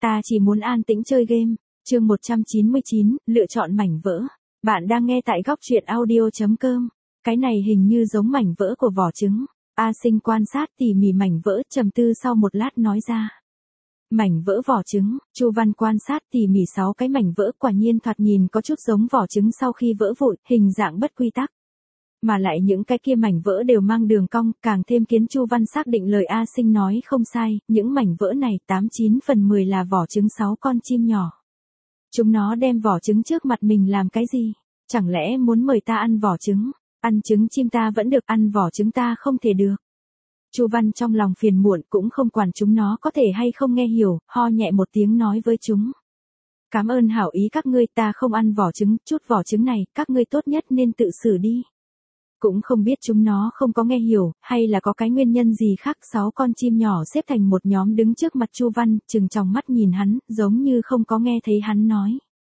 Ta chỉ muốn an tĩnh chơi game. Chương 199, lựa chọn mảnh vỡ. Bạn đang nghe tại góc truyện audio.com. Cái này hình như giống mảnh vỡ của vỏ trứng. A Sinh quan sát tỉ mỉ mảnh vỡ, trầm tư sau một lát nói ra. Mảnh vỡ vỏ trứng. Chu Văn quan sát tỉ mỉ 6 cái mảnh vỡ, quả nhiên thoạt nhìn có chút giống vỏ trứng sau khi vỡ vụn, hình dạng bất quy tắc. Mà lại những cái kia mảnh vỡ đều mang đường cong, càng thêm khiến Chu Văn xác định lời A Sinh nói không sai, những mảnh vỡ này 89 phần 10 là vỏ trứng 6 con chim nhỏ. Chúng nó đem vỏ trứng trước mặt mình làm cái gì? Chẳng lẽ muốn mời ta ăn vỏ trứng? Ăn trứng chim ta vẫn được, ăn vỏ trứng ta không thể được. Chu Văn trong lòng phiền muộn, cũng không quản chúng nó có thể hay không nghe hiểu, ho nhẹ một tiếng nói với chúng. Cảm ơn hảo ý các ngươi, ta không ăn vỏ trứng, chút vỏ trứng này, các ngươi tốt nhất nên tự xử đi. Cũng không biết chúng nó không có nghe hiểu, hay là có cái nguyên nhân gì khác. 6 con chim nhỏ xếp thành một nhóm đứng trước mặt Chu Văn, trừng tròng mắt nhìn hắn, giống như không có nghe thấy hắn nói.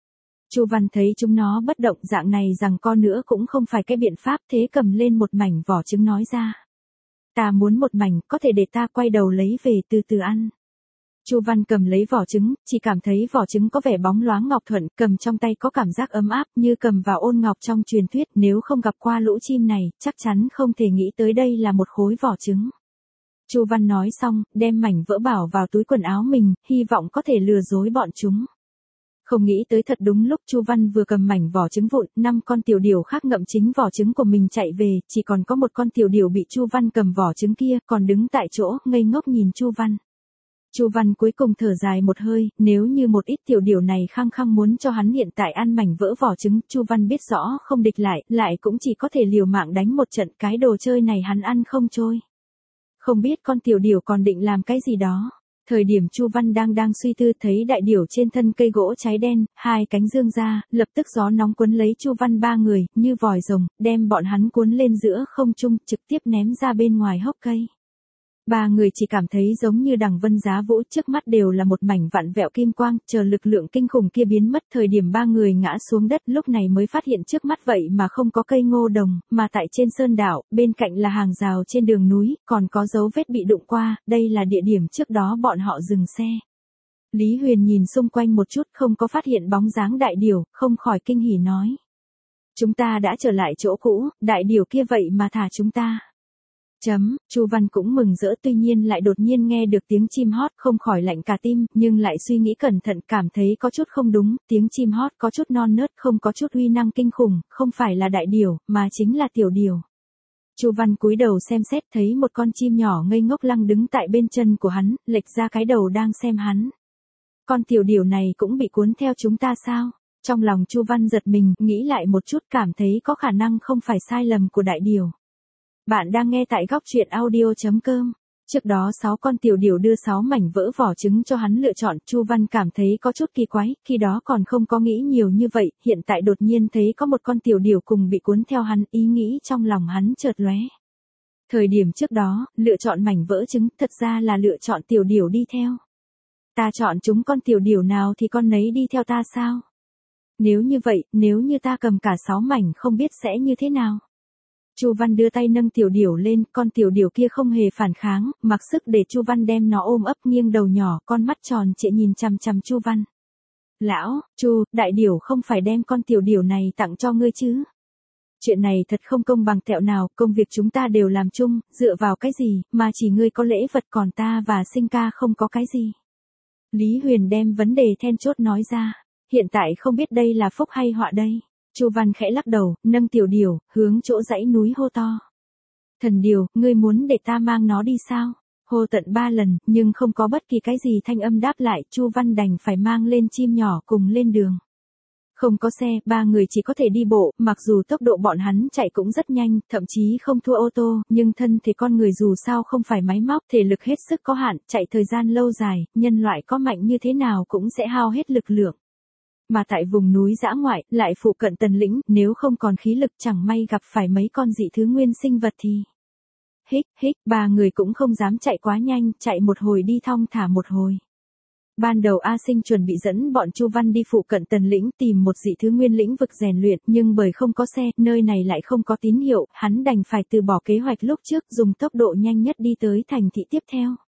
Chu Văn thấy chúng nó bất động dạng này rằng co nữa cũng không phải cái biện pháp, thế cầm lên một mảnh vỏ trứng nói ra. Ta muốn một mảnh, có thể để ta quay đầu lấy về từ từ ăn. Chu Văn cầm lấy vỏ trứng, chỉ cảm thấy vỏ trứng có vẻ bóng loáng ngọc thuận, cầm trong tay có cảm giác ấm áp như cầm vào ôn ngọc trong truyền thuyết, nếu không gặp qua lũ chim này, chắc chắn không thể nghĩ tới đây là một khối vỏ trứng. Chu Văn nói xong, đem mảnh vỡ bảo vào túi quần áo mình, hy vọng có thể lừa dối bọn chúng. Không nghĩ tới thật đúng lúc Chu Văn vừa cầm mảnh vỏ trứng vụn, 5 con tiểu điểu khác ngậm chính vỏ trứng của mình chạy về, chỉ còn có một con tiểu điểu bị Chu Văn cầm vỏ trứng kia, còn đứng tại chỗ, ngây ngốc nhìn Chu Văn. Chu Văn cuối cùng thở dài một hơi, nếu như một ít tiểu điểu này khăng khăng muốn cho hắn hiện tại ăn mảnh vỡ vỏ trứng, Chu Văn biết rõ không địch lại cũng chỉ có thể liều mạng đánh một trận, cái đồ chơi này hắn ăn không trôi. Không biết con tiểu điểu còn định làm cái gì đó. Thời điểm Chu Văn đang suy tư, thấy đại điểu trên thân cây gỗ cháy đen, 2 cánh dương ra, lập tức gió nóng cuốn lấy Chu Văn 3 người, như vòi rồng, đem bọn hắn cuốn lên giữa không trung, trực tiếp ném ra bên ngoài hốc cây. 3 người chỉ cảm thấy giống như đằng vân giá vũ, trước mắt đều là một mảnh vặn vẹo kim quang, chờ lực lượng kinh khủng kia biến mất, thời điểm 3 người ngã xuống đất, lúc này mới phát hiện trước mắt vậy mà không có cây ngô đồng, mà tại trên sơn đảo, bên cạnh là hàng rào trên đường núi, còn có dấu vết bị đụng qua, đây là địa điểm trước đó bọn họ dừng xe. Lý Huyền nhìn xung quanh một chút, không có phát hiện bóng dáng đại điểu, không khỏi kinh hỉ nói. Chúng ta đã trở lại chỗ cũ, đại điểu kia vậy mà thả chúng ta. Chu Văn cũng mừng rỡ, tuy nhiên lại đột nhiên nghe được tiếng chim hót, không khỏi lạnh cả tim, nhưng lại suy nghĩ cẩn thận, cảm thấy có chút không đúng, tiếng chim hót có chút non nớt, không có chút uy năng kinh khủng, không phải là đại điểu, mà chính là tiểu điểu. Chu Văn cúi đầu xem xét, thấy một con chim nhỏ ngây ngốc lăng đứng tại bên chân của hắn, lệch ra cái đầu đang xem hắn. Con tiểu điểu này cũng bị cuốn theo chúng ta sao? Trong lòng Chu Văn giật mình, nghĩ lại một chút, cảm thấy có khả năng không phải sai lầm của đại điểu. Bạn đang nghe tại góc truyện audio.com. Trước đó 6 con tiểu điểu đưa 6 mảnh vỡ vỏ trứng cho hắn lựa chọn, Chu Văn cảm thấy có chút kỳ quái, khi đó còn không có nghĩ nhiều như vậy, hiện tại đột nhiên thấy có một con tiểu điểu cùng bị cuốn theo hắn, ý nghĩ trong lòng hắn chợt lóe. Thời điểm trước đó, lựa chọn mảnh vỡ trứng, thật ra là lựa chọn tiểu điểu đi theo. Ta chọn chúng con tiểu điểu nào thì con nấy đi theo ta sao? Nếu như vậy, nếu như ta cầm cả 6 mảnh không biết sẽ như thế nào? Chu Văn đưa tay nâng tiểu điểu lên, con tiểu điểu kia không hề phản kháng, mặc sức để Chu Văn đem nó ôm ấp, nghiêng đầu nhỏ, con mắt tròn trịa nhìn chằm chằm Chu Văn. Lão, Chu, đại điểu không phải đem con tiểu điểu này tặng cho ngươi chứ? Chuyện này thật không công bằng tẹo nào, công việc chúng ta đều làm chung, dựa vào cái gì, mà chỉ ngươi có lễ vật còn ta và Sinh ca không có cái gì. Lý Huyền đem vấn đề then chốt nói ra, hiện tại không biết đây là phúc hay họa đây. Chu Văn khẽ lắc đầu, nâng tiểu điểu, hướng chỗ dãy núi hô to. Thần điểu, ngươi muốn để ta mang nó đi sao? Hô tận 3 lần, nhưng không có bất kỳ cái gì thanh âm đáp lại, Chu Văn đành phải mang lên chim nhỏ cùng lên đường. Không có xe, 3 người chỉ có thể đi bộ, mặc dù tốc độ bọn hắn chạy cũng rất nhanh, thậm chí không thua ô tô, nhưng thân thể con người dù sao không phải máy móc, thể lực hết sức có hạn, chạy thời gian lâu dài, nhân loại có mạnh như thế nào cũng sẽ hao hết lực lượng. Mà tại vùng núi dã ngoại, lại phụ cận Tần Lĩnh, nếu không còn khí lực chẳng may gặp phải mấy con dị thứ nguyên sinh vật thì... Hích, 3 người cũng không dám chạy quá nhanh, chạy một hồi đi thong thả một hồi. Ban đầu A Sinh chuẩn bị dẫn bọn Chu Văn đi phụ cận Tần Lĩnh tìm một dị thứ nguyên lĩnh vực rèn luyện, nhưng bởi không có xe, nơi này lại không có tín hiệu, hắn đành phải từ bỏ kế hoạch lúc trước, dùng tốc độ nhanh nhất đi tới thành thị tiếp theo.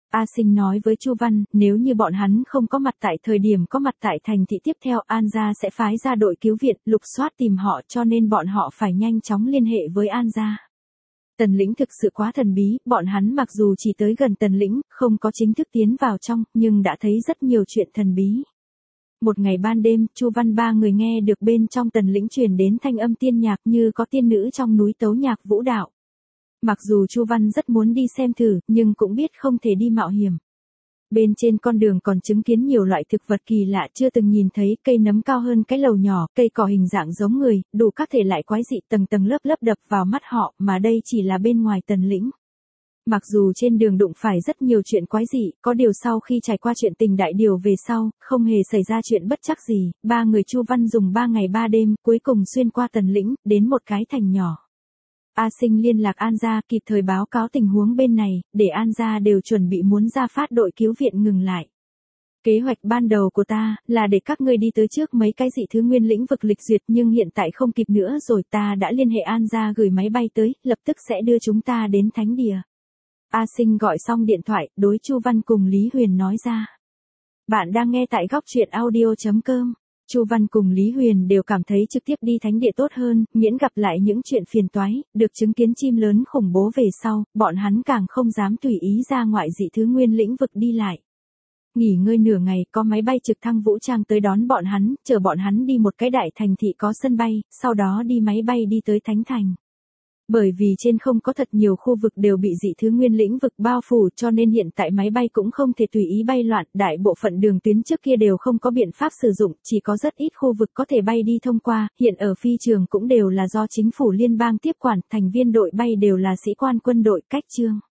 A Sinh nói với Chu Văn, nếu như bọn hắn không có mặt tại thời điểm có mặt tại thành thị tiếp theo, An gia sẽ phái ra đội cứu viện, lục soát tìm họ, cho nên bọn họ phải nhanh chóng liên hệ với An gia. Tần lĩnh thực sự quá thần bí, bọn hắn mặc dù chỉ tới gần tần lĩnh, không có chính thức tiến vào trong, nhưng đã thấy rất nhiều chuyện thần bí. Một ngày ban đêm, Chu Văn ba người nghe được bên trong tần lĩnh truyền đến thanh âm tiên nhạc như có tiên nữ trong núi tấu nhạc vũ đạo. Mặc dù Chu Văn rất muốn đi xem thử, nhưng cũng biết không thể đi mạo hiểm. Bên trên con đường còn chứng kiến nhiều loại thực vật kỳ lạ chưa từng nhìn thấy, cây nấm cao hơn cái lầu nhỏ, cây cỏ hình dạng giống người, đủ các thể loại quái dị tầng tầng lớp lớp đập vào mắt họ, mà đây chỉ là bên ngoài tần lĩnh. Mặc dù trên đường đụng phải rất nhiều chuyện quái dị, có điều sau khi trải qua chuyện tình đại điều về sau, không hề xảy ra chuyện bất trắc gì, ba người Chu Văn dùng 3 ngày 3 đêm, cuối cùng xuyên qua tần lĩnh, đến một cái thành nhỏ. A Sinh liên lạc An gia, kịp thời báo cáo tình huống bên này, để An gia đều chuẩn bị muốn ra phát đội cứu viện ngừng lại. Kế hoạch ban đầu của ta, là để các ngươi đi tới trước mấy cái dị thứ nguyên lĩnh vực lịch duyệt, nhưng hiện tại không kịp nữa rồi, ta đã liên hệ An gia gửi máy bay tới, lập tức sẽ đưa chúng ta đến thánh địa. A Sinh gọi xong điện thoại, đối Chu Văn cùng Lý Huyền nói ra. Bạn đang nghe tại góc truyện audio.com. Chu Văn cùng Lý Huyền đều cảm thấy trực tiếp đi thánh địa tốt hơn, miễn gặp lại những chuyện phiền toái, được chứng kiến chim lớn khủng bố về sau, bọn hắn càng không dám tùy ý ra ngoại dị thứ nguyên lĩnh vực đi lại. Nghỉ ngơi nửa ngày, có máy bay trực thăng vũ trang tới đón bọn hắn, chở bọn hắn đi một cái đại thành thị có sân bay, sau đó đi máy bay đi tới Thánh Thành. Bởi vì trên không có thật nhiều khu vực đều bị dị thứ nguyên lĩnh vực bao phủ, cho nên hiện tại máy bay cũng không thể tùy ý bay loạn, đại bộ phận đường tuyến trước kia đều không có biện pháp sử dụng, chỉ có rất ít khu vực có thể bay đi thông qua, hiện ở phi trường cũng đều là do chính phủ liên bang tiếp quản, thành viên đội bay đều là sĩ quan quân đội, cách chương.